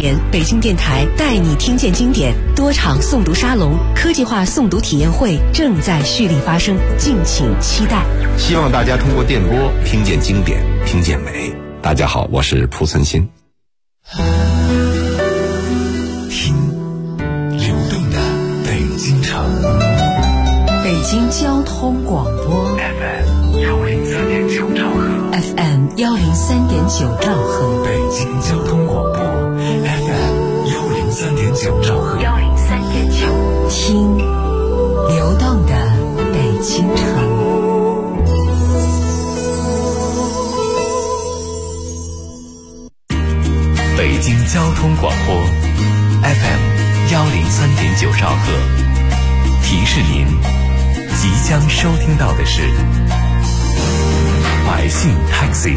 年，北京电台带你听见经典多场诵读沙龙、科技化诵读体验会正在蓄力发生，敬请期待。 希望大家通过电波听见经典，听见美。大家好，我是蒲存昕。 听流动的北京城， 北京交通广播 FM103.9兆赫 ，FM103.9兆赫， 北京交通广播 FM103.9兆赫 ，103.9，听流动的北京城。 北京交通广播 FM103.9兆赫，提示您即将收听到的是百姓 Taxi。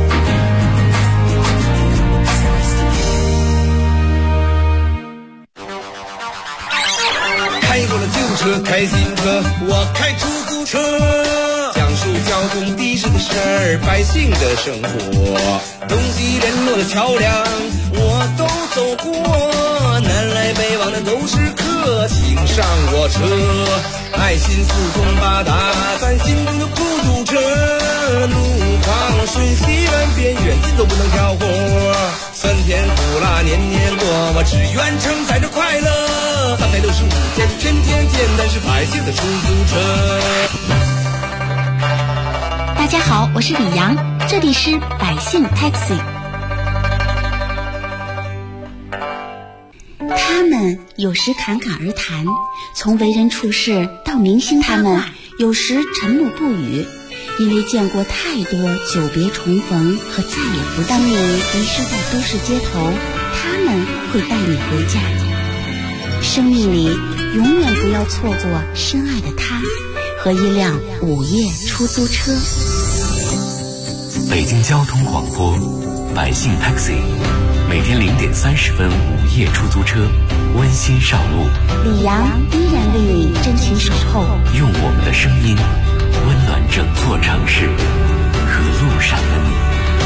开过了旧车，开新车，我开出租车，讲述交通的士的事儿，百姓的生活，东西联络的桥梁我都走过，南来北往的都是客，请上我车，爱心四通八达，咱心中的孤独车，路旁顺西弯边远近都不能挑活，酸甜苦辣年年过，我只愿承载着快乐，365天天天见，但是百姓的出租车。 大家好，我是李阳，这里是百姓 Taxi。 他们有时侃侃而谈，从为人处事到明星他们有时沉默不语，因为见过太多久别重逢和再也不当你遗失在都市街头，他们会带你回家。生命里永远不要错过深爱的他和一辆午夜出租车。 北京交通广播百姓 Taxi， 每天0点30分午夜出租车，温馨上路。 李阳依然为你真情守候， 用我们的声音温暖整座城市和路上的你。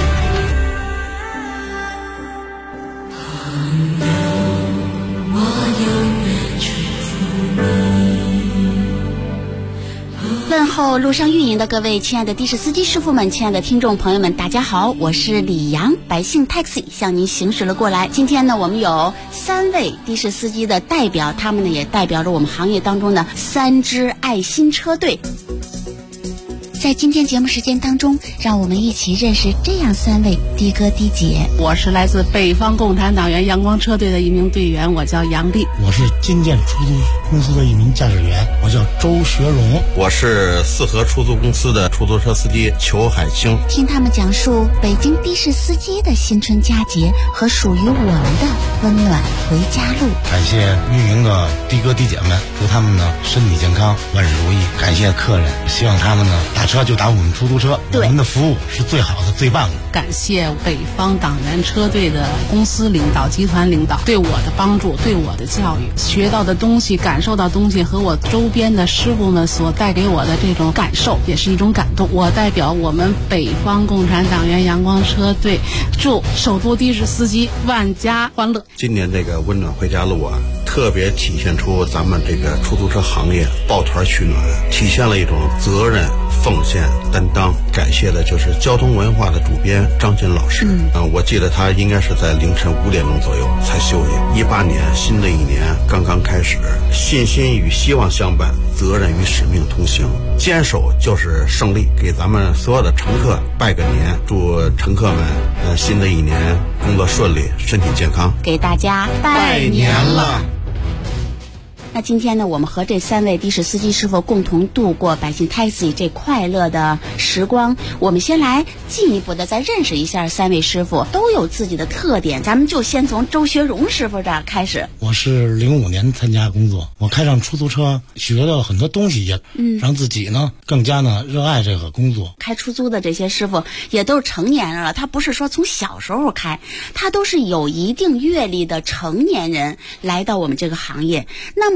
问候路上运营的各位亲爱的的士司机师傅们，亲爱的听众朋友们，大家好，我是李阳，百姓 Taxi 向您行驶了过来。今天呢，我们有3位的士司机的代表，他们呢也代表着我们行业当中的3支爱心车队。在今天节目时间当中，让我们一起认识这样3位的哥的姐。 我是来自北方共产党员阳光车队的一名队员，我叫杨丽。 我是金建出租公司的一名驾驶员，我叫周学荣。 我是四合出租公司的出租车司机裘海清。 听他们讲述北京的士司机的新春佳节和属于我们的温暖回家路。 感谢运营的的哥的姐们，祝他们呢身体健康，万事如意。感谢客人，希望他们呢打车就打我们出租车，我们的服务是最好的最棒的。 感谢北方党员车队的公司领导、集团领导对我的帮助，对我的教育，学到的东西、感受到东西和我周边的师傅们所带给我的这种感受，也是一种感动。我代表我们北方共产党员阳光车队，祝首都的士司机万家欢乐。 今年这个温暖回家路啊，特别体现出咱们这个出租车行业抱团取暖，体现了一种责任、奉献、担当。感谢的就是交通文化的主编张金老师。我记得他应该是在凌晨5点钟左右才休息。18年，新的一年刚刚开始，信心与希望相伴，责任与使命同行，坚守就是胜利。给咱们所有的乘客拜个年，祝乘客们新的一年工作顺利，身体健康， 给大家拜年了。那今天呢，我们和这3位的士司机师傅共同度过百姓 Taxi 这快乐的时光。我们先来进一步的再认识一下3位师傅，都有自己的特点。咱们就先从周学荣师傅这儿开始。 我是05年参加工作，我开上出租车，学到很多东西，也让自己呢更加呢热爱这个工作。 开出租的这些师傅也都是成年人了，他不是说从小时候开，他都是有一定阅历的成年人来到我们这个行业。那么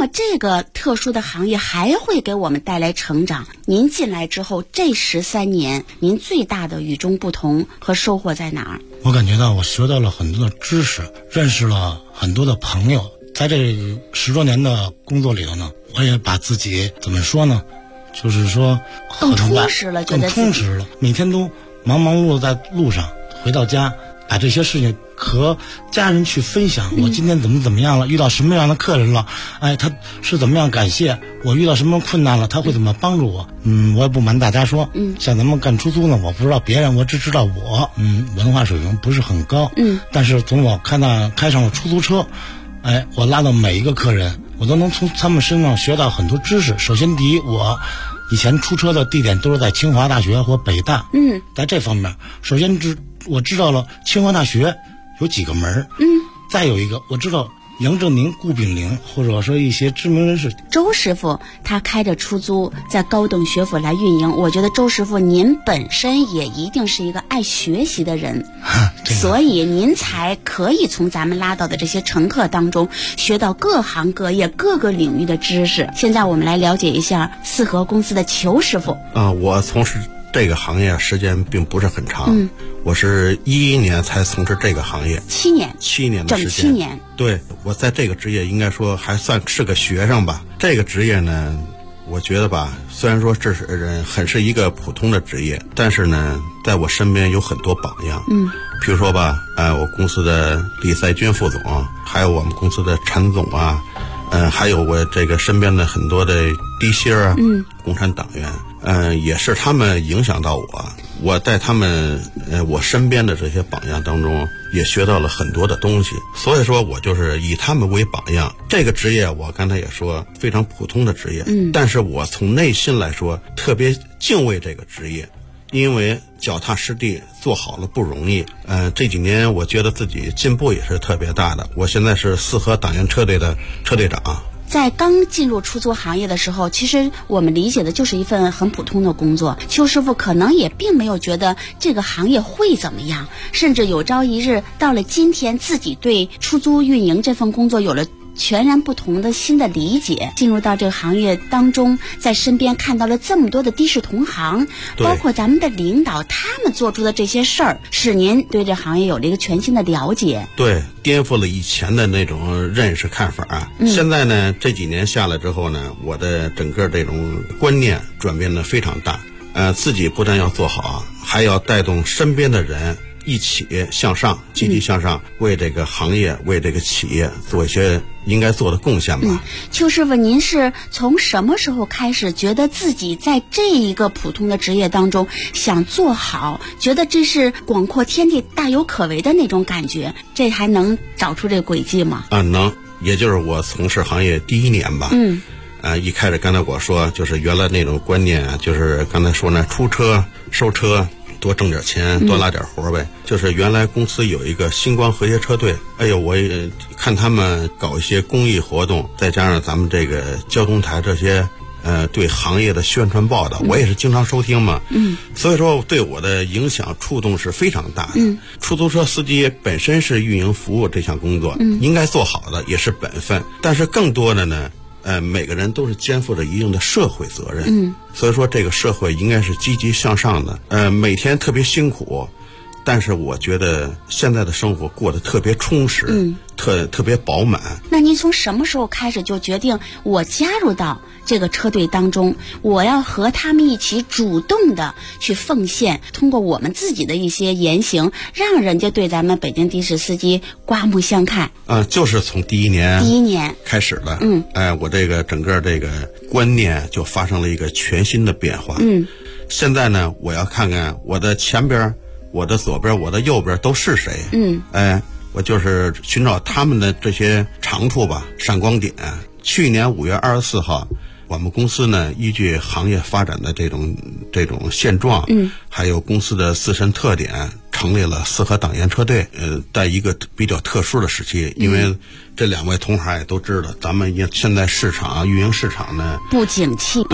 么这个特殊的行业还会给我们带来成长。您进来之后这13年，您最大的与众不同和收获在哪儿？ 我感觉到我学到了很多的知识，认识了很多的朋友。在这10多年的工作里头呢，我也把自己怎么说呢，就是说更充实了， 更充实了。每天都忙碌在路上，回到家把这些事情和家人去分享，我今天怎么样了，遇到什么样的客人了，他是怎么样感谢我，遇到什么困难了他会怎么帮助我。我也不瞒大家说，像咱们干出租呢，我不知道别人，我只知道我文化水平不是很高，但是从我开上了出租车，我拉到每一个客人，我都能从他们身上学到很多知识。首先第一，我以前出车的地点都是在清华大学或北大，在这方面首先我知道了清华大学有几个门，再有一个我知道杨振宁、顾炳玲，或者说一些知名人士。 周师傅他开着出租在高等学府来运营，我觉得周师傅您本身也一定是一个爱学习的人，所以您才可以从咱们拉到的这些乘客当中学到各行各业各个领域的知识。现在我们来了解一下四合公司的裘师傅。 我从事这个行业时间并不是很长，我是11年才从事这个行业，7年的时间， 整7年。 对，我在这个职业应该说还算是个学生吧。这个职业呢，我觉得吧，虽然说这是一个普通的职业，但是呢，在我身边有很多榜样。比如说吧，我公司的李赛军副总，还有我们公司的陈总啊，还有我这个身边的很多的低薪啊，共产党员，也是他们影响到我。我在他们我身边的这些榜样当中也学到了很多的东西，所以说我就是以他们为榜样。这个职业我刚才也说非常普通的职业，但是我从内心来说特别敬畏这个职业，因为脚踏实地做好了不容易。这几年我觉得自己进步也是特别大的，我现在是四合党员车队的车队长。 在刚进入出租行业的时候，其实我们理解的就是一份很普通的工作。邱师傅可能也并没有觉得这个行业会怎么样，甚至有朝一日到了今天，自己对出租运营这份工作有了全然不同的新的理解。进入到这个行业当中，在身边看到了这么多的的士同行，包括咱们的领导，他们做出的这些事儿，使您对这行业有了一个全新的了解。 对，颠覆了以前的那种认识看法。现在呢，这几年下来之后呢，我的整个这种观念转变的非常大。自己不但要做好，还要带动身边的人一起向上，积极向上，为这个行业为这个企业做一些应该做的贡献吧。 邱师傅，您是从什么时候开始觉得自己在这一个普通的职业当中想做好，觉得这是广阔天地大有可为的那种感觉？这还能找出这个轨迹吗？ 能，也就是我从事行业第1年吧。一开始刚才我说就是原来那种观念，就是刚才说呢，出车收车多挣点钱，多拉点活呗。就是原来公司有一个星光和谐车队，我也看他们搞一些公益活动，再加上咱们这个交通台这些对行业的宣传报道，我也是经常收听嘛。所以说对我的影响触动是非常大的。出租车司机本身是运营服务这项工作，应该做好的也是本分，但是更多的呢，每个人都是肩负着一定的社会责任。所以说这个社会应该是积极向上的。每天特别辛苦，但是我觉得现在的生活过得特别充实，特别饱满。 那您从什么时候开始就决定我加入到这个车队当中，我要和他们一起主动的去奉献，通过我们自己的一些言行，让人家对咱们北京的士司机刮目相看？ 就是从第一年开始了。我这个整个这个观念就发生了一个全新的变化。现在呢，我要看看我的前边、我的左边、我的右边都是谁。我就是寻找他们的这些长处吧，闪光点。去年5月24号，我们公司呢，依据行业发展的这种现状，还有公司的自身特点，成立了四合党员车队。在一个比较特殊的时期，因为这2位同行也都知道，咱们现在市场运营市场呢不景气。 对，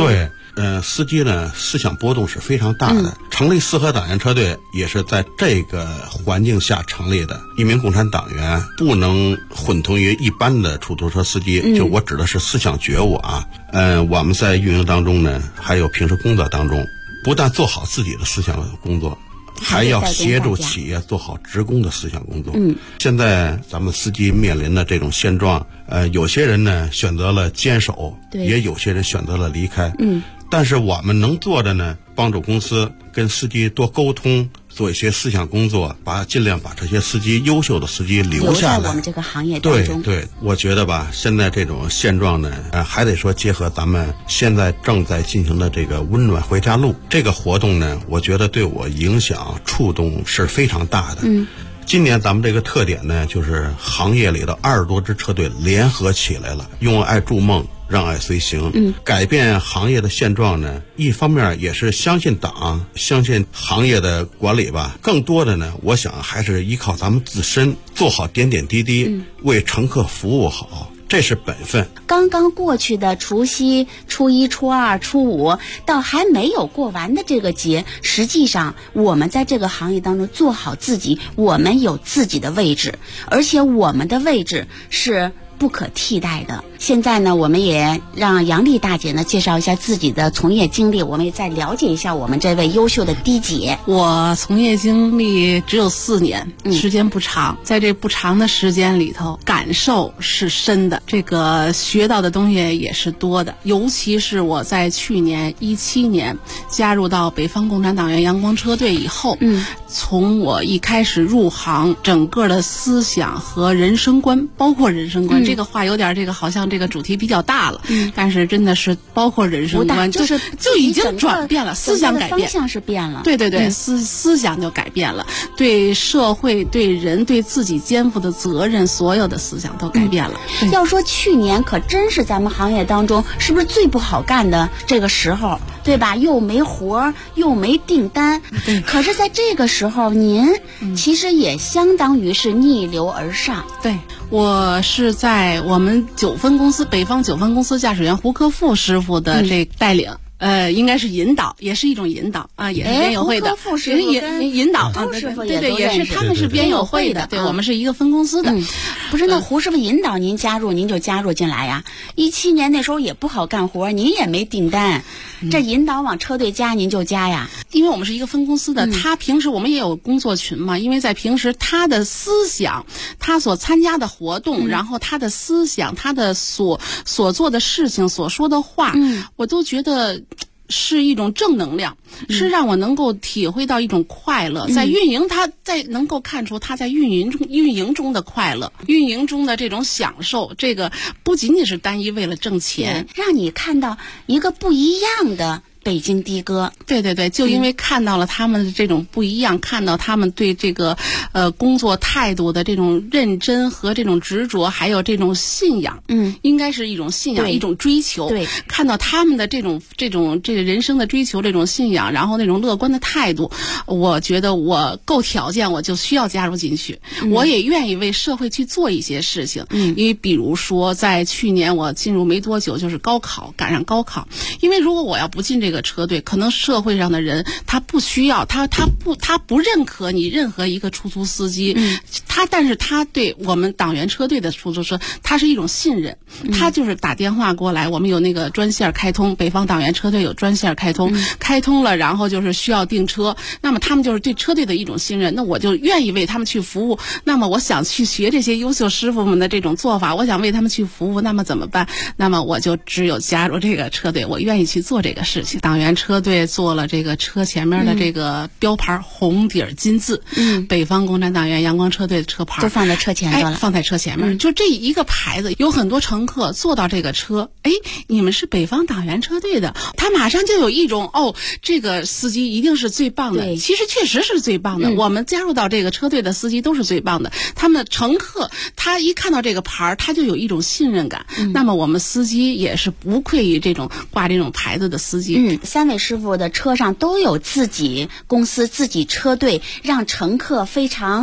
司机呢思想波动是非常大的。成立四合党员车队也是在这个环境下成立的。一名共产党员不能混同于一般的出租车司机，就我指的是思想觉悟啊。我们在运营当中呢，还有平时工作当中，不但做好自己的思想工作，还要协助企业做好职工的思想工作。现在咱们司机面临的这种现状，有些人呢选择了坚守，也有些人选择了离开。但是我们能做的呢，帮助公司跟司机多沟通，做一些思想工作，尽量把这些司机优秀的司机留下来， 留在我们这个行业当中。 对，我觉得吧，现在这种现状呢，还得说结合咱们现在正在进行的这个温暖回家路这个活动呢，我觉得对我影响触动是非常大的。今年咱们这个特点呢，就是行业里的20多支车队联合起来了，用爱筑梦，让爱随行。改变行业的现状呢，一方面也是相信党，相信行业的管理吧，更多的呢，我想还是依靠咱们自身，做好点点滴滴，为乘客服务好，这是本分。 刚刚过去的除夕、初一、初二、初五，到还没有过完的这个节，实际上我们在这个行业当中做好自己，我们有自己的位置，而且我们的位置是不可替代的。现在呢，我们也让杨丽大姐呢介绍一下自己的从业经历，我们也再了解一下我们这位优秀的D姐。 我从业经历只有4年，时间不长，在这不长的时间里头，感受是深的，这个学到的东西也是多的。尤其是我在去年17年加入到北方共产党员阳光车队以后，从我一开始入行，整个的思想和人生观，包括人生观，这个话有点这个好像这个主题比较大了，但是真的是包括人生观，就已经转变了，思想改变， 方向是变了。 对，思想就改变了，对社会、对人、对自己肩负的责任，所有的思想都改变了。 要说去年可真是咱们行业当中是不是最不好干的这个时候，对吧？又没活又没订单，可是在这个时候您其实也相当于是逆流而上。 对，我是在我们9分公司北方9分公司驾驶员胡克富师傅的这带领，应该是引导，也是一种引导啊，也是编友会的。 胡克富师傅跟引导周师傅也对，也是他们是编友会的，对，我们是一个分公司的。 不是，那胡师傅引导您加入，您就加入进来呀。17年那时候也不好干活，您也没订单，这引导往车队加您就加呀。 因为我们是一个分公司的，他平时我们也有工作群嘛，因为在平时他的思想，他所参加的活动，然后他的思想，他的所做的事情，所说的话，我都觉得是一种正能量，是让我能够体会到一种快乐。在运营，能够看出他在运营中的快乐，运营中的这种享受，这个不仅仅是单一为了挣钱， 让你看到一个不一样的北京的哥。 对，就因为看到了他们的这种不一样，看到他们对这个工作态度的这种认真和这种执着，还有这种信仰，应该是一种信仰，一种追求。对，看到他们的这个人生的追求，这种信仰，然后那种乐观的态度，我觉得我够条件，我就需要加入进去。我也愿意为社会去做一些事情。因为比如说在去年我进入没多久，就是赶上高考，因为如果我要不进这个车队，可能社会上的人他不需要，他不认可你任何一个出租司机，但是他对我们党员车队的出租车，他是一种信任，他就是打电话过来，我们有那个专线开通，北方党员车队有专线开通，开通了，然后就是需要订车，那么他们就是对车队的一种信任，那我就愿意为他们去服务。那么我想去学这些优秀师傅们的这种做法，我想为他们去服务，那么怎么办？那么我就只有加入这个车队，我愿意去做这个事情。党员车队做了这个车前面的这个标牌，红底金字，北方共产党员阳光车队的车牌就放在车前头了， 放在车前面，就这一个牌子，有很多乘客坐到这个车，你们是北方党员车队的，他马上就有一种这个司机一定是最棒的。其实确实是最棒的，我们加入到这个车队的司机都是最棒的，他们乘客他一看到这个牌，他就有一种信任感。那么我们司机也是不愧于这种挂这种牌子的司机。 3位师傅的车上都有自己公司自己车队，让乘客非常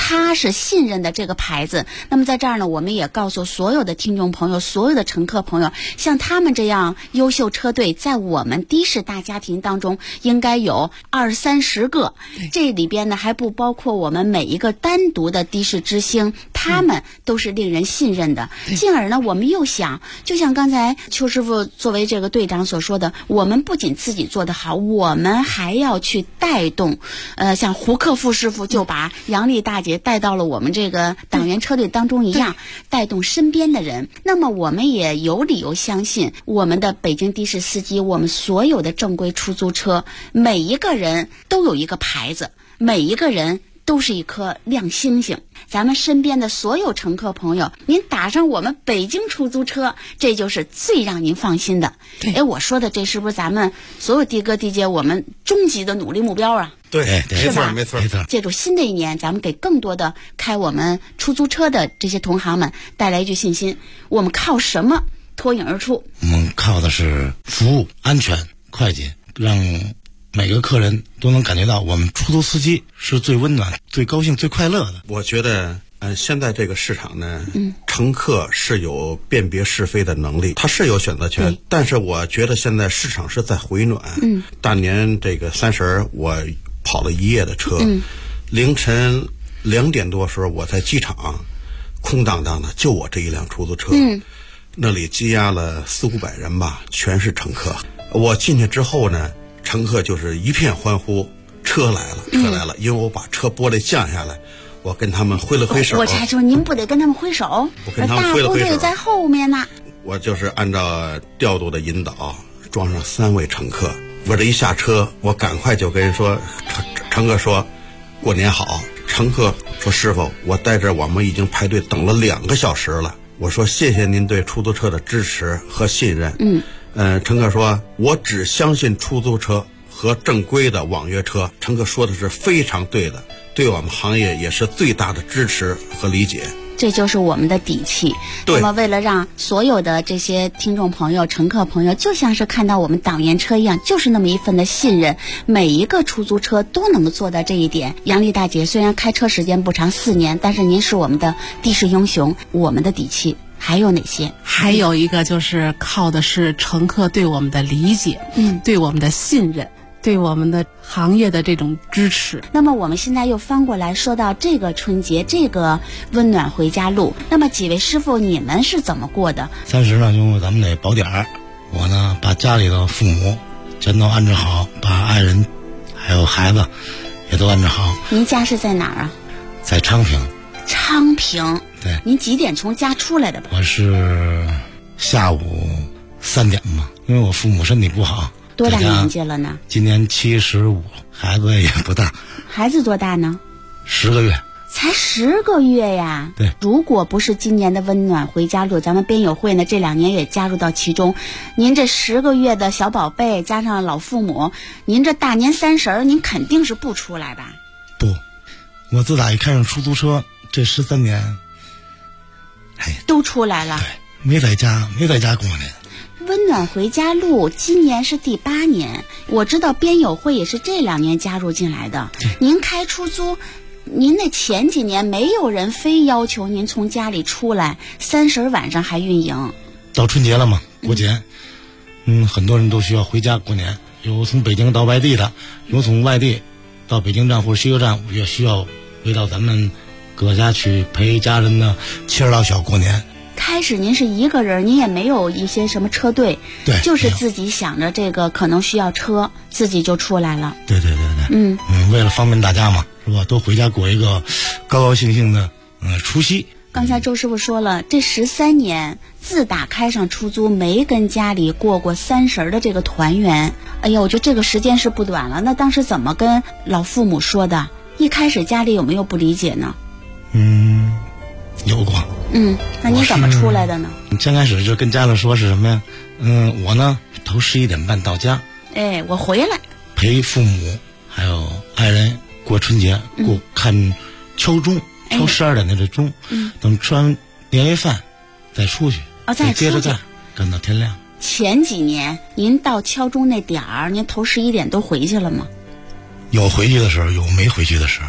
他是信任的这个牌子。那么在这儿呢，我们也告诉所有的听众朋友，所有的乘客朋友，像他们这样优秀车队，在我们的士大家庭当中应该有20-30个，这里边呢还不包括我们每一个单独的的士之星，他们都是令人信任的。进而呢，我们又想，就像刚才邱师傅作为这个队长所说的，我们不仅自己做得好，我们还要去带动，像胡克夫师傅就把杨丽大姐带到了我们这个党员车队当中一样，带动身边的人。那么我们也有理由相信，我们的北京的士司机，我们所有的正规出租车，每一个人都有一个牌子，每一个人都是一颗亮星星。咱们身边的所有乘客朋友，您打上我们北京出租车，这就是最让您放心的。我说的这是不是咱们所有的哥的姐我们终极的努力目标啊？ 对， 是吧？ 没错。 借助新的一年，咱们给更多的开我们出租车的这些同行们带来一句信心：我们靠什么脱颖而出？ 我们靠的是服务、安全、快捷，让每个客人都能感觉到我们出租司机是最温暖、最高兴、最快乐的。 我觉得现在这个市场呢，乘客是有辨别是非的能力，他是有选择权，但是我觉得现在市场是在回暖。大年这个30我跑了一夜的车，凌晨2点多的时候我在机场，空荡荡的，就我这一辆出租车，那里积压了400-500人吧，全是乘客。我进去之后呢，乘客就是一片欢呼，车来了，因为我把车玻璃降下来，我跟他们挥了挥手。 我才说您不得跟他们挥手， 我跟他们挥了挥手， 大部队在后面呢。 我就是按照调度的引导，装上3位乘客。我这一下车，我赶快就跟人说，乘客说过年好。乘客说师傅，我在这我们已经排队等了2个小时了。我说谢谢您对出租车的支持和信任。乘客说我只相信出租车和正规的网约车。乘客说的是非常对的，对我们行业也是最大的支持和理解。 这就是我们的底气。那么为了让所有的这些听众朋友、乘客朋友就像是看到我们党员车一样，就是那么一份的信任，每一个出租车都能够做到这一点。杨丽大姐虽然开车时间不长4年，但是您是我们的的士英雄，我们的底气还有哪些？ 还有一个就是靠的是乘客对我们的理解，对我们的信任，对我们的行业的这种支持。 那么我们现在又翻过来说到这个春节，这个温暖回家路，那么几位师傅你们是怎么过的 ？30呢，就咱们得保点儿。我呢，把家里的父母全都安置好，把爱人还有孩子也都安置好。 您家是在哪儿啊？ 在昌平。 昌平。 对。 您几点从家出来的？ 我是下午3点嘛，因为我父母身体不好。 多大年纪了呢？ 今年75，孩子也不大。 孩子多大呢 ？10个月。 才10个月呀？ 对。 如果不是今年的温暖回家路，咱们编友会呢这2年也加入到其中。您这10个月的小宝贝加上老父母，您这大年30您肯定是不出来吧？ 不，我自打一开上出租车这13年， 都出来了。 对，没在家过年。 温暖回家路今年是第8年，我知道编友会也是这2年加入进来的。您开出租，您那前几年没有人非要求您从家里出来，30晚上还运营。 到春节了嘛，过节，很多人都需要回家过年，有从北京到外地的，有从外地到北京站或者西游站，也需要回到咱们各家去陪家人呢，妻儿老小过年。 开始您是一个人，您也没有一些什么车队， 对， 就是自己想着这个可能需要车，自己就出来了。 对，为了方便大家嘛，是吧？都回家过一个高高兴兴的除夕。 刚才周师傅说了，这13年自打开上出租，没跟家里过过30的这个团圆。哎呀，我觉得这个时间是不短了。那当时怎么跟老父母说的？一开始家里有没有不理解呢？ 有过。 那你怎么出来的呢？ 先开始就跟家里说是什么呀？我呢头11点半到家， 我回来陪父母还有爱人过春节，看敲钟，敲12点的这钟，等吃完年夜饭再出去， 再接着干，干到天亮。 前几年您到敲钟那点儿，您头11点都回去了吗？ 有回去的时候，有没回去的时候。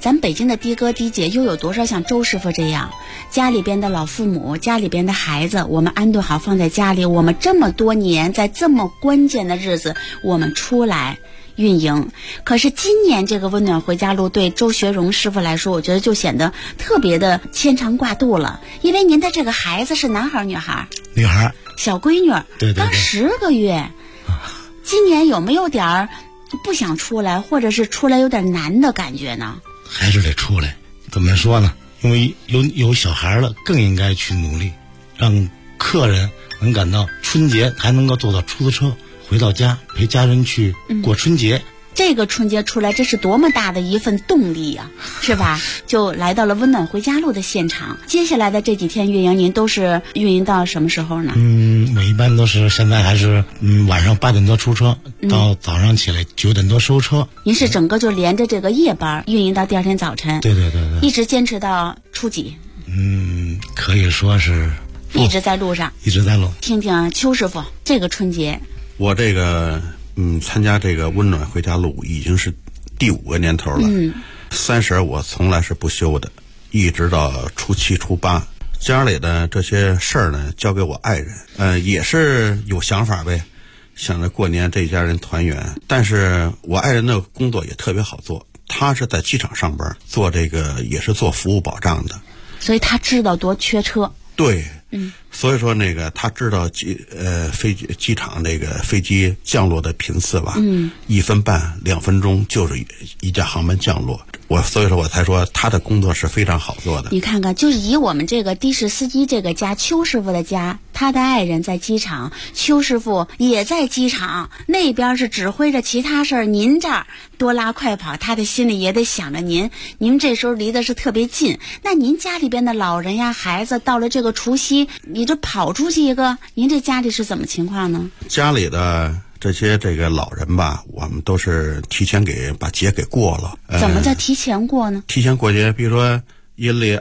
咱北京的的哥的姐又有多少像周师傅这样，家里边的老父母，家里边的孩子，我们安顿好放在家里，我们这么多年在这么关键的日子我们出来运营。可是今年这个温暖回家路对周学荣师傅来说，我觉得就显得特别的牵肠挂肚了，因为您的这个孩子是男孩女孩？ 女孩， 小闺女， 对， 刚10个月。今年有没有点儿不想出来，或者是出来有点难的感觉呢？ 还是得出来。怎么说呢？因为有小孩了，更应该去努力，让客人能感到春节还能够坐到出租车回到家，陪家人去过春节。 这个春节出来，这是多么大的一份动力呀，是吧？就来到了温暖回家路的现场。接下来的这几天运营，您都是运营到什么时候呢？ 我一般都是现在还是晚上8点多出车，到早上起来9点多收车。 您是整个就连着这个夜班运营到第二天早晨？ 对， 一直坚持到初几？ 可以说是一直在路上， 一直在路。 听听邱师傅，这个春节， 我这个参加这个温暖回家路已经是第5个年头了。30我从来是不休的，一直到初7、初8。家里的这些事儿呢，交给我爱人。也是有想法呗，想着过年这一家人团圆。但是我爱人的工作也特别好做，他是在机场上班，做这个也是做服务保障的， 所以他知道多缺车。 对，所以说那个他知道机场那个飞机降落的频次吧，1分半2分钟就是一架航班降落。所以说我才说他的工作是非常好做的。 你看看，就是以我们这个的士司机这个家，邱师傅的家，他的爱人在机场，邱师傅也在机场，那边是指挥着其他事儿，您这儿多拉快跑，他的心里也得想着您这时候离的是特别近。那您家里边的老人呀孩子到了这个除夕，你这跑出去一个，您这家里是怎么情况呢？ 家里的这个老人吧，我们都是提前把节给过了。 怎么叫提前过呢？ 提前过节，比如说阴历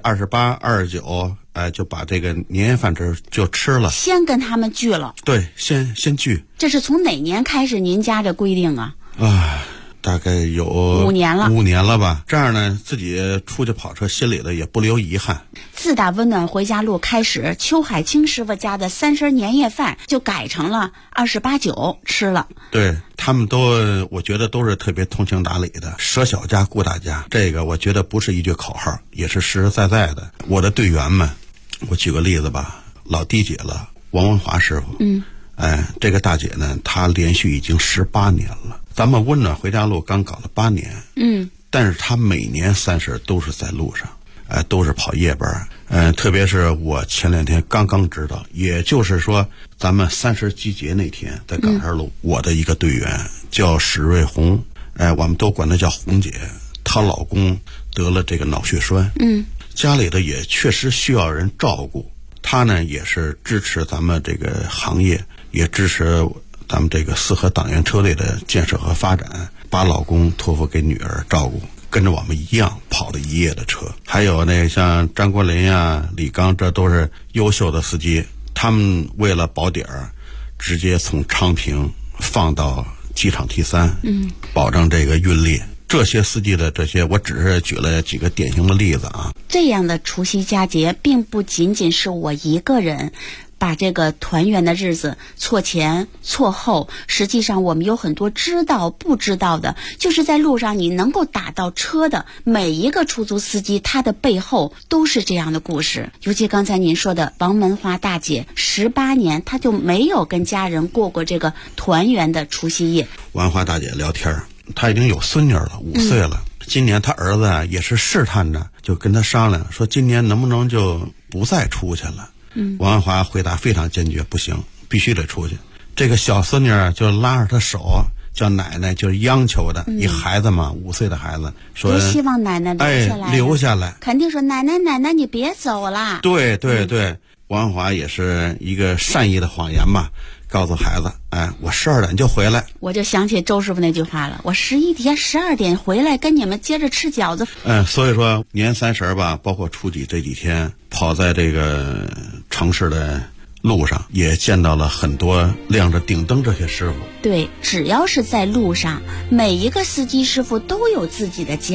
28、29，就把这个年夜饭就吃了， 先跟他们聚了。 对，先聚。 这是从哪年开始您家这规定啊？ 大概有 5年了 ，5年了吧。这样呢，自己出去跑车，心里的也不留遗憾。 自打温暖回家路开始，邱海清师傅家的30年夜饭就改成了28、9吃了。 对，他们我觉得都是特别通情达理的，舍小家顾大家。这个我觉得不是一句口号，也是实实在在的。我的队员们，我举个例子吧，老弟姐了，王文华师傅。这个大姐呢，她连续已经18年了。咱们温暖回家路刚搞了8年，但是她每年30都是在路上，都是跑夜班。特别是我前2天刚知道，也就是说咱们30集结那天在岗上路，我的一个队员叫史瑞红，我们都管她叫红姐，她老公得了这个脑血栓，家里的也确实需要人照顾。她呢也是支持咱们这个行业，也支持咱们这个4合党员车队的建设和发展，把老公托付给女儿照顾，跟着我们一样跑了1夜的车。还有那像张国林啊、李刚，这都是优秀的司机，他们为了保底儿，直接从昌平放到机场 T3，保证这个运力。这些司机的我只是举了几个典型的例子啊。 这样的除夕佳节，并不仅仅是我一个人把这个团圆的日子错前错后，实际上我们有很多知道不知道的，就是在路上你能够打到车的每一个出租司机，他的背后都是这样的故事。尤其刚才您说的王文华大姐，18年她就没有跟家人过这个团圆的除夕夜。 王文华大姐聊天，她已经有孙女了，5岁了。今年她儿子也是试探着，就跟她商量说今年能不能就不再出去了。王文华回答非常坚决，不行，必须得出去。这个小孙女就拉着她手，叫奶奶，就是央求的。一孩子嘛，5岁的孩子说希望奶奶留下来， 留下来， 肯定说奶奶你别走了。 对，王文华也是一个善意的谎言嘛，告诉孩子，我12点就回来。 我就想起周师傅那句话了，我11点12点回来跟你们接着吃饺子。 所以说年30吧，包括初几这几天，跑在这个城市的路上，也见到了很多亮着顶灯这些师傅。 对，只要是在路上，每一个司机师傅都有自己的家。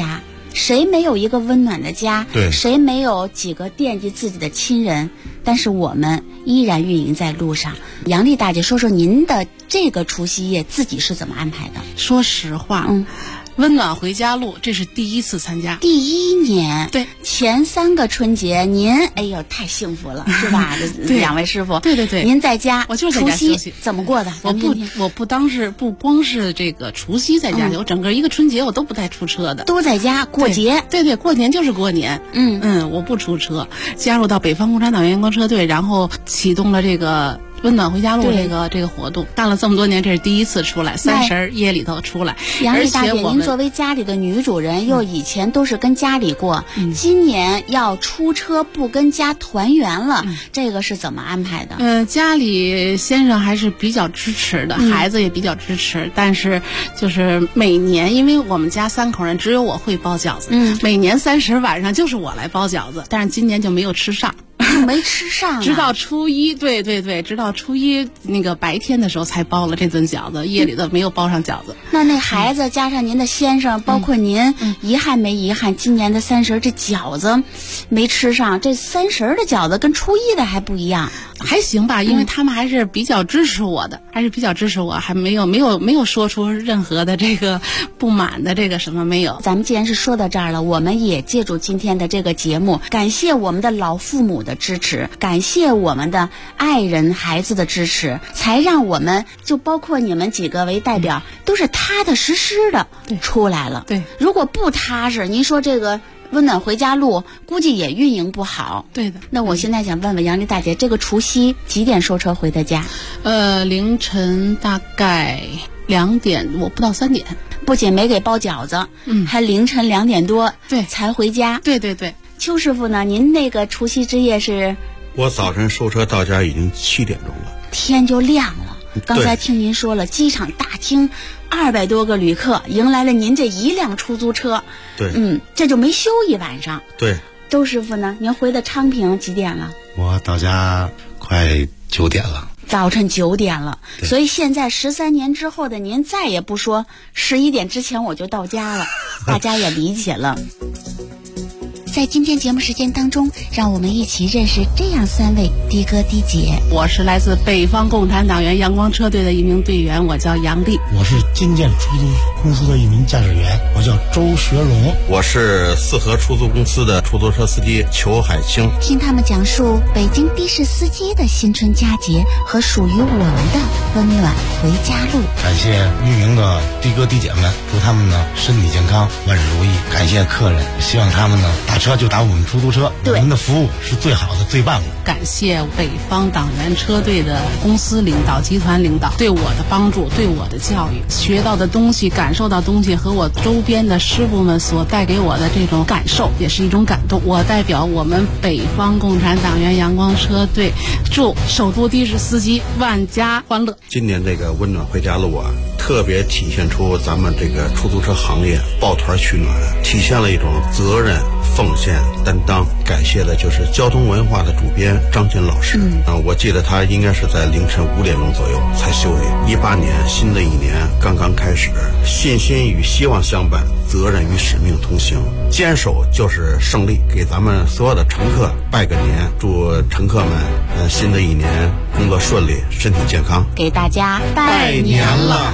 谁没有一个温暖的家？ 对， 谁没有几个惦记自己的亲人？但是我们依然运营在路上。杨丽大姐，说说您的这个除夕夜自己是怎么安排的？ 说实话，温暖回家路，这是第一次参加， 第1年， 对， 前3个春节您，哎呦，太幸福了，是吧？2位师傅， 对对对， 您在家， 我就是在家休息， 怎么过的？ 我不光是这个除夕在家，我整个一个春节我都不带出车的， 都在家过节。 对，过年就是过年。我不出车，加入到北方共产党员阳光车队，然后启动了这个温暖回家路这个活动，干了这么多年，这是第一次出来，30夜里头出来。 杨丽大姐，您作为家里的女主人，又以前都是跟家里过，今年要出车不跟家团圆了，这个是怎么安排的？ 家里先生还是比较支持的，孩子也比较支持，但是就是每年，因为我们家3口人只有我会包饺子，每年30晚上就是我来包饺子，但是今年就没有吃上。 没吃上， 直到初一，对，直到初一那个白天的时候才包了这顿饺子，夜里头没有包上饺子。 那孩子加上您的先生，包括您，遗憾没遗憾？今年的30这饺子没吃上，这30的饺子跟初一的还不一样。 还行吧，因为他们还是比较支持我的，还没有说出任何的这个不满的这个什么没有。 咱们既然是说到这儿了，我们也借助今天的这个节目，感谢我们的老父母的支持，感谢我们的爱人孩子的支持，才让我们就包括你们几个为代表，都是踏踏实实的出来了。 对， 如果不踏实，您说这个温暖回家路估计也运营不好。 对的。 那我现在想问问杨丽大姐，这个除夕几点收车回的家？ 凌晨大概2点，我不到3点。 不仅没给包饺子，还凌晨2点多才回家。 对。 邱师傅呢？您那个除夕之夜是？ 我早晨收车到家已经7点钟了， 天就亮了。刚才听您说了，机场大厅200多个旅客迎来了您这1辆出租车。 对， 这就没休一晚上。 对。 周师傅呢？您回的昌平几点了？ 我到家快9点了。 早晨9点了，所以现在13年之后的您再也不说11点之前我就到家了，大家也理解了。在今天节目时间当中，让我们一起认识这样3位的哥的姐。 我是来自北方共产党员阳光车队的一名队员，我叫杨丽。 我是金建出租公司的一名驾驶员，我叫周学龙。 我是4合出租公司的出租车司机裘海清。 听他们讲述北京的士司机的新春佳节和属于我们的温暖回家路。 感谢运营的的哥的姐们，祝他们呢身体健康，万事如意。感谢客人，希望他们呢打车就打我们出租车，我们的服务是最好的最棒的。 感谢北方党员车队的公司领导、集团领导对我的帮助，对我的教育，学到的东西、感受到东西和我周边的师傅们所带给我的这种感受，也是一种感动。我代表我们北方共产党员阳光车队，祝首都的士司机万家欢乐。 今年这个温暖回家路啊，特别体现出咱们这个出租车行业抱团取暖，体现了一种责任、奉献、担当。感谢的就是交通文化的主编张军老师。我记得他应该是在凌晨5点钟左右才休息。18年，新的一年刚刚开始，信心与希望相伴，责任与使命同行，坚守就是胜利。给咱们所有的乘客拜个年，祝乘客们新的一年工作顺利，身体健康。 给大家拜年了。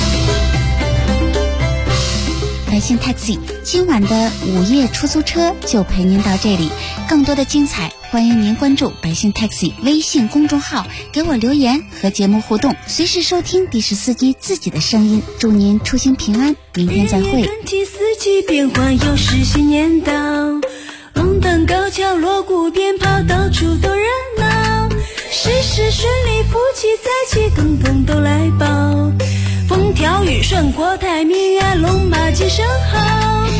百姓 Taxi 今晚的午夜出租车就陪您到这里，更多的精彩欢迎您关注百姓 Taxi 微信公众号，给我留言和节目互动，随时收听的士司机自己的声音。祝您出行平安，明天再会。 四季变换又是新年到，龙灯高桥锣鼓鞭炮到处都热闹，事事顺利，福气财气通通都来报，风调雨顺，国泰民安，龙马精神好。